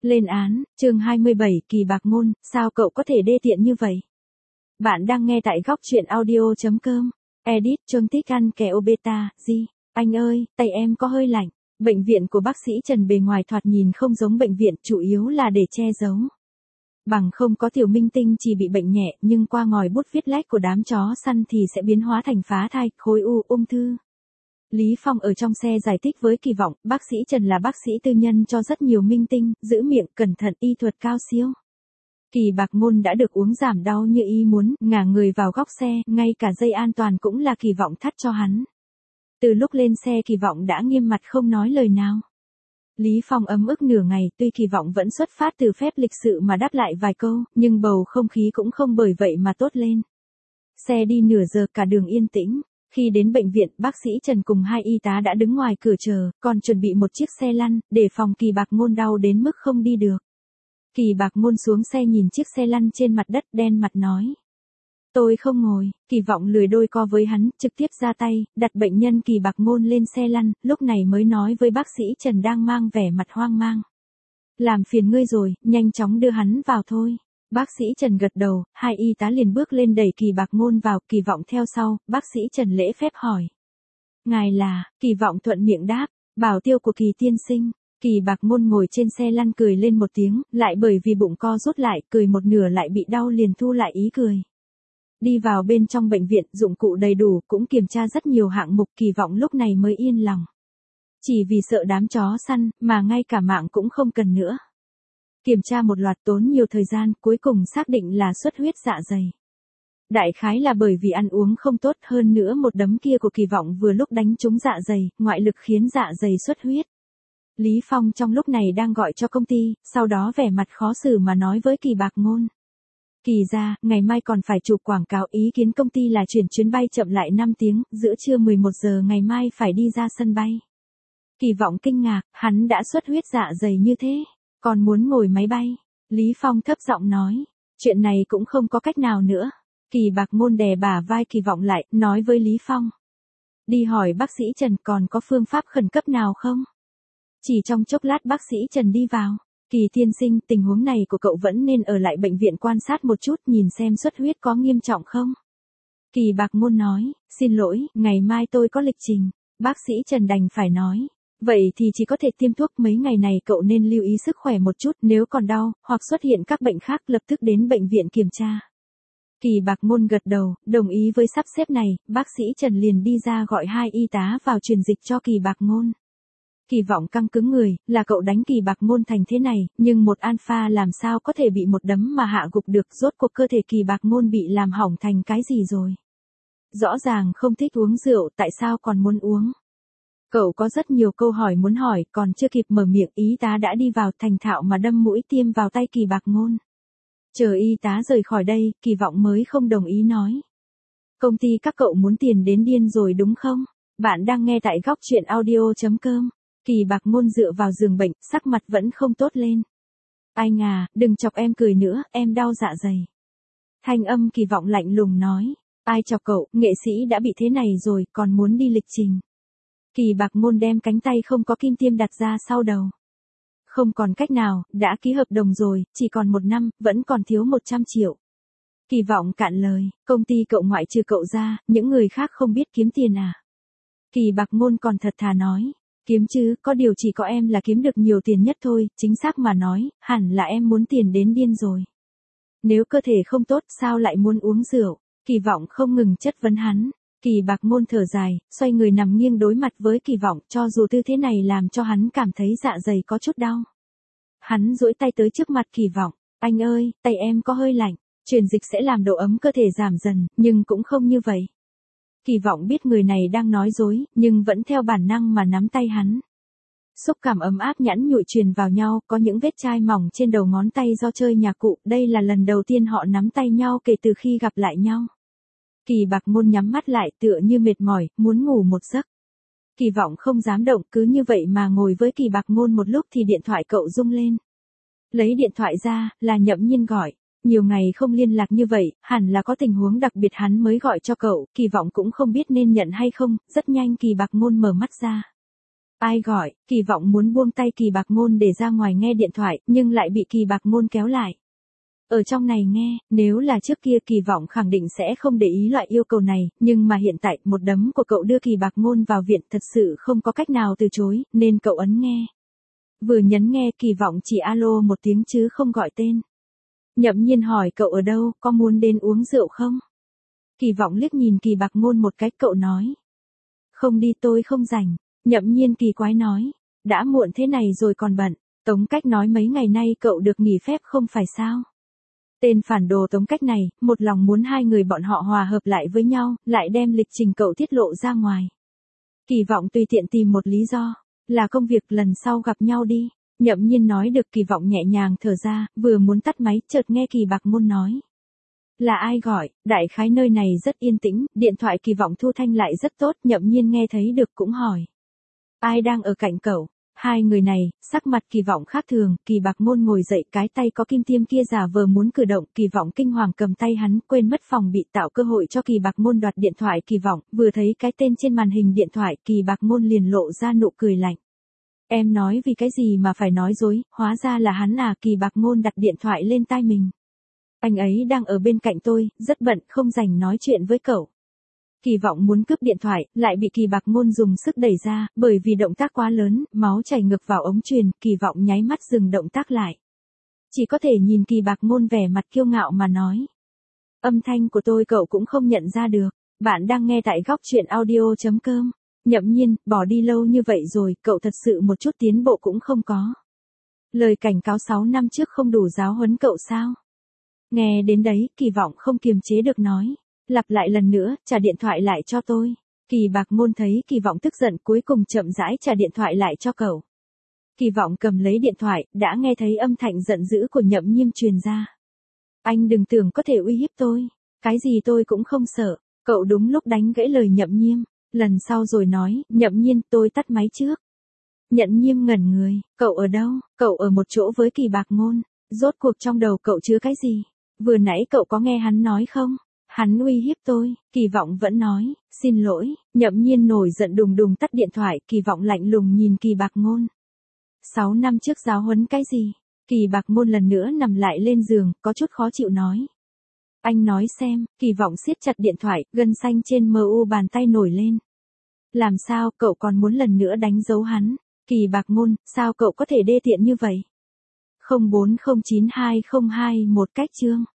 Lên án, chương 27, Kỳ Bạc Môn, sao cậu có thể đê tiện như vậy? Bạn đang nghe tại góc truyện audio.com. Edit, Chôn tích ăn kẹo beta, gì? Anh ơi, tay em có hơi lạnh. Bệnh viện của bác sĩ Trần bề ngoài thoạt nhìn không giống bệnh viện, chủ yếu là để che giấu. Bằng không có Tiểu Minh Tinh chỉ bị bệnh nhẹ, nhưng qua ngòi bút viết lách của đám chó săn thì sẽ biến hóa thành phá thai, khối u, ung thư. Lý Phong ở trong xe giải thích với Kỳ Vọng, bác sĩ Trần là bác sĩ tư nhân cho rất nhiều minh tinh, giữ miệng, cẩn thận, y thuật cao siêu. Kỳ Bạc Môn đã được uống giảm đau như ý muốn, ngả người vào góc xe, ngay cả dây an toàn cũng là Kỳ Vọng thắt cho hắn. Từ lúc lên xe Kỳ Vọng đã nghiêm mặt không nói lời nào. Lý Phong ấm ức nửa ngày, tuy Kỳ Vọng vẫn xuất phát từ phép lịch sự mà đáp lại vài câu, nhưng bầu không khí cũng không bởi vậy mà tốt lên. Xe đi nửa giờ cả đường yên tĩnh. Khi đến bệnh viện, bác sĩ Trần cùng hai y tá đã đứng ngoài cửa chờ, còn chuẩn bị một chiếc xe lăn, để phòng Kỳ Bạc Môn đau đến mức không đi được. Kỳ Bạc Môn xuống xe nhìn chiếc xe lăn trên mặt đất, đen mặt nói. Tôi không ngồi. Kỳ Vọng lười đôi co với hắn, trực tiếp ra tay, đặt bệnh nhân Kỳ Bạc Môn lên xe lăn, lúc này mới nói với bác sĩ Trần đang mang vẻ mặt hoang mang. Làm phiền ngươi rồi, nhanh chóng đưa hắn vào thôi. Bác sĩ Trần gật đầu, hai y tá liền bước lên đẩy Kỳ Bạc Môn vào, Kỳ Vọng theo sau, bác sĩ Trần lễ phép hỏi. Ngài là, Kỳ Vọng thuận miệng đáp, bảo tiêu của Kỳ tiên sinh. Kỳ Bạc Môn ngồi trên xe lăn cười lên một tiếng, lại bởi vì bụng co rút lại, cười một nửa lại bị đau liền thu lại ý cười. Đi vào bên trong bệnh viện, dụng cụ đầy đủ, cũng kiểm tra rất nhiều hạng mục, Kỳ Vọng lúc này mới yên lòng. Chỉ vì sợ đám chó săn, mà ngay cả mạng cũng không cần nữa. Kiểm tra một loạt tốn nhiều thời gian, cuối cùng xác định là xuất huyết dạ dày. Đại khái là bởi vì ăn uống không tốt, hơn nữa một đấm kia của Kỳ Vọng vừa lúc đánh trúng dạ dày, ngoại lực khiến dạ dày xuất huyết. Lý Phong trong lúc này đang gọi cho công ty, sau đó vẻ mặt khó xử mà nói với Kỳ Bạc Môn. Kỳ ra, ngày mai còn phải chụp quảng cáo, ý kiến công ty là chuyển chuyến bay chậm lại 5 tiếng, giữa trưa 11 giờ ngày mai phải đi ra sân bay. Kỳ Vọng kinh ngạc, hắn đã xuất huyết dạ dày như thế, còn muốn ngồi máy bay. Lý Phong thấp giọng nói, chuyện này cũng không có cách nào nữa. Kỳ Bạc Môn đè bả vai Kỳ Vọng lại, nói với Lý Phong. Đi hỏi bác sĩ Trần còn có phương pháp khẩn cấp nào không? Chỉ trong chốc lát bác sĩ Trần đi vào. Kỳ tiên sinh, tình huống này của cậu vẫn nên ở lại bệnh viện quan sát một chút, nhìn xem xuất huyết có nghiêm trọng không? Kỳ Bạc Môn nói, xin lỗi, ngày mai tôi có lịch trình. Bác sĩ Trần đành phải nói. Vậy thì chỉ có thể tiêm thuốc, mấy ngày này cậu nên lưu ý sức khỏe một chút, nếu còn đau, hoặc xuất hiện các bệnh khác lập tức đến bệnh viện kiểm tra. Kỳ Bạc Môn gật đầu, đồng ý với sắp xếp này, bác sĩ Trần liền đi ra gọi hai y tá vào truyền dịch cho Kỳ Bạc Môn. Kỳ Vọng căng cứng người, là cậu đánh Kỳ Bạc Môn thành thế này, nhưng một alpha làm sao có thể bị một đấm mà hạ gục được, rốt cuộc cơ thể Kỳ Bạc Môn bị làm hỏng thành cái gì rồi. Rõ ràng không thích uống rượu, tại sao còn muốn uống? Cậu có rất nhiều câu hỏi muốn hỏi, còn chưa kịp mở miệng, y tá đã đi vào thành thạo mà đâm mũi tiêm vào tay Kỳ Bạc Môn. Chờ y tá rời khỏi đây, Kỳ Vọng mới không đồng ý nói. Công ty các cậu muốn tiền đến điên rồi đúng không? Bạn đang nghe tại góc truyện audio.com. Kỳ Bạc Môn dựa vào giường bệnh, sắc mặt vẫn không tốt lên. Anh à, đừng chọc em cười nữa, em đau dạ dày. Thanh âm Kỳ Vọng lạnh lùng nói. Ai chọc cậu, nghệ sĩ đã bị thế này rồi, còn muốn đi lịch trình. Kỳ Bạc Môn đem cánh tay không có kim tiêm đặt ra sau đầu. Không còn cách nào, đã ký hợp đồng rồi, chỉ còn 1 năm, vẫn còn thiếu 100 triệu. Kỳ Vọng cạn lời, công ty cậu ngoại trừ cậu ra, những người khác không biết kiếm tiền à? Kỳ Bạc Môn còn thật thà nói, kiếm chứ, có điều chỉ có em là kiếm được nhiều tiền nhất thôi, chính xác mà nói, hẳn là em muốn tiền đến điên rồi. Nếu cơ thể không tốt sao lại muốn uống rượu? Kỳ Vọng không ngừng chất vấn hắn. Kỳ Bạc Môn thở dài, xoay người nằm nghiêng đối mặt với Kỳ Vọng, cho dù tư thế này làm cho hắn cảm thấy dạ dày có chút đau. Hắn duỗi tay tới trước mặt Kỳ Vọng, anh ơi, tay em có hơi lạnh, truyền dịch sẽ làm độ ấm cơ thể giảm dần, nhưng cũng không như vậy. Kỳ Vọng biết người này đang nói dối, nhưng vẫn theo bản năng mà nắm tay hắn. Xúc cảm ấm áp nhẵn nhụi truyền vào nhau, có những vết chai mỏng trên đầu ngón tay do chơi nhạc cụ, đây là lần đầu tiên họ nắm tay nhau kể từ khi gặp lại nhau. Kỳ Bạc Môn nhắm mắt lại tựa như mệt mỏi, muốn ngủ một giấc. Kỳ Vọng không dám động, cứ như vậy mà ngồi với Kỳ Bạc Môn một lúc thì điện thoại cậu rung lên. Lấy điện thoại ra, là Nhậm Nhiên gọi. Nhiều ngày không liên lạc như vậy, hẳn là có tình huống đặc biệt hắn mới gọi cho cậu, Kỳ Vọng cũng không biết nên nhận hay không, rất nhanh Kỳ Bạc Môn mở mắt ra. Ai gọi, Kỳ Vọng muốn buông tay Kỳ Bạc Ngôn để ra ngoài nghe điện thoại, nhưng lại bị Kỳ Bạc Ngôn kéo lại. Ở trong này nghe, nếu là trước kia Kỳ Vọng khẳng định sẽ không để ý loại yêu cầu này, nhưng mà hiện tại, một đấm của cậu đưa Kỳ Bạc Ngôn vào viện thật sự không có cách nào từ chối, nên cậu ấn nghe. Vừa nhấn nghe Kỳ Vọng chỉ alo một tiếng chứ không gọi tên. Nhậm Nhiên hỏi cậu ở đâu, có muốn đến uống rượu không? Kỳ Vọng liếc nhìn Kỳ Bạc Ngôn một cái, cậu nói. Không đi, tôi không rảnh. Nhậm Nhiên kỳ quái nói. Đã muộn thế này rồi còn bận. Tống Cách nói mấy ngày nay cậu được nghỉ phép không phải sao? Tên phản đồ Tống Cách này, một lòng muốn hai người bọn họ hòa hợp lại với nhau, lại đem lịch trình cậu tiết lộ ra ngoài. Kỳ Vọng tùy tiện tìm một lý do. Là công việc, lần sau gặp nhau đi. Nhậm Nhiên nói được. Kỳ Vọng nhẹ nhàng thở ra, vừa muốn tắt máy, chợt nghe Kỳ Bạc Ngôn nói. Là ai gọi, đại khái nơi này rất yên tĩnh, điện thoại Kỳ Vọng thu thanh lại rất tốt, Nhậm Nhiên nghe thấy được cũng hỏi. Ai đang ở cạnh cậu? Hai người này, sắc mặt Kỳ Vọng khác thường, Kỳ Bạc Ngôn ngồi dậy, cái tay có kim tiêm kia giả vờ muốn cử động, Kỳ Vọng kinh hoàng cầm tay hắn, quên mất phòng bị, tạo cơ hội cho Kỳ Bạc Ngôn đoạt điện thoại. Kỳ Vọng vừa thấy cái tên trên màn hình điện thoại, Kỳ Bạc Ngôn liền lộ ra nụ cười lạnh. Em nói vì cái gì mà phải nói dối, hóa ra là hắn à? Kỳ Bạc Ngôn đặt điện thoại lên tai mình. Anh ấy đang ở bên cạnh tôi, rất bận, không rảnh nói chuyện với cậu. Kỳ Vọng muốn cướp điện thoại, lại bị Kỳ Bạc Ngôn dùng sức đẩy ra, bởi vì động tác quá lớn, máu chảy ngược vào ống truyền, Kỳ Vọng nháy mắt dừng động tác lại. Chỉ có thể nhìn Kỳ Bạc Ngôn vẻ mặt kiêu ngạo mà nói. Âm thanh của tôi cậu cũng không nhận ra được. Bạn đang nghe tại góc truyện audio.com. Nhậm Nhiên, bỏ đi lâu như vậy rồi, cậu thật sự một chút tiến bộ cũng không có. Lời cảnh cáo 6 năm trước không đủ giáo huấn cậu sao? Nghe đến đấy, Kỳ Vọng không kiềm chế được nói. Lặp lại lần nữa, trả điện thoại lại cho tôi. Kỳ Bạc Ngôn thấy Kỳ Vọng tức giận, cuối cùng chậm rãi trả điện thoại lại cho cậu. Kỳ Vọng cầm lấy điện thoại, đã nghe thấy âm thanh giận dữ của Nhậm Nhiên truyền ra. Anh đừng tưởng có thể uy hiếp tôi. Cái gì tôi cũng không sợ. Cậu đúng lúc đánh gãy lời Nhậm Nhiên. Lần sau rồi nói, Nhậm Nhiên, tôi tắt máy trước. Nhậm Nhiên ngẩn người, cậu ở đâu? Cậu ở một chỗ với Kỳ Bạc Ngôn. Rốt cuộc trong đầu cậu chứa cái gì? Vừa nãy cậu có nghe hắn nói không? Hắn uy hiếp tôi. Kỳ Vọng vẫn nói, xin lỗi. Nhậm Nhiên nổi giận đùng đùng tắt điện thoại. Kỳ Vọng lạnh lùng nhìn Kỳ Bạc Ngôn. 6 năm trước giáo huấn cái gì? Kỳ Bạc Ngôn lần nữa nằm lại lên giường, có chút khó chịu nói. Anh nói xem. Kỳ Vọng siết chặt điện thoại, gân xanh trên mu bàn tay nổi lên. Làm sao, cậu còn muốn lần nữa đánh dấu hắn? Kỳ Bạc Ngôn, sao cậu có thể đê tiện như vậy? 04092021 cách chương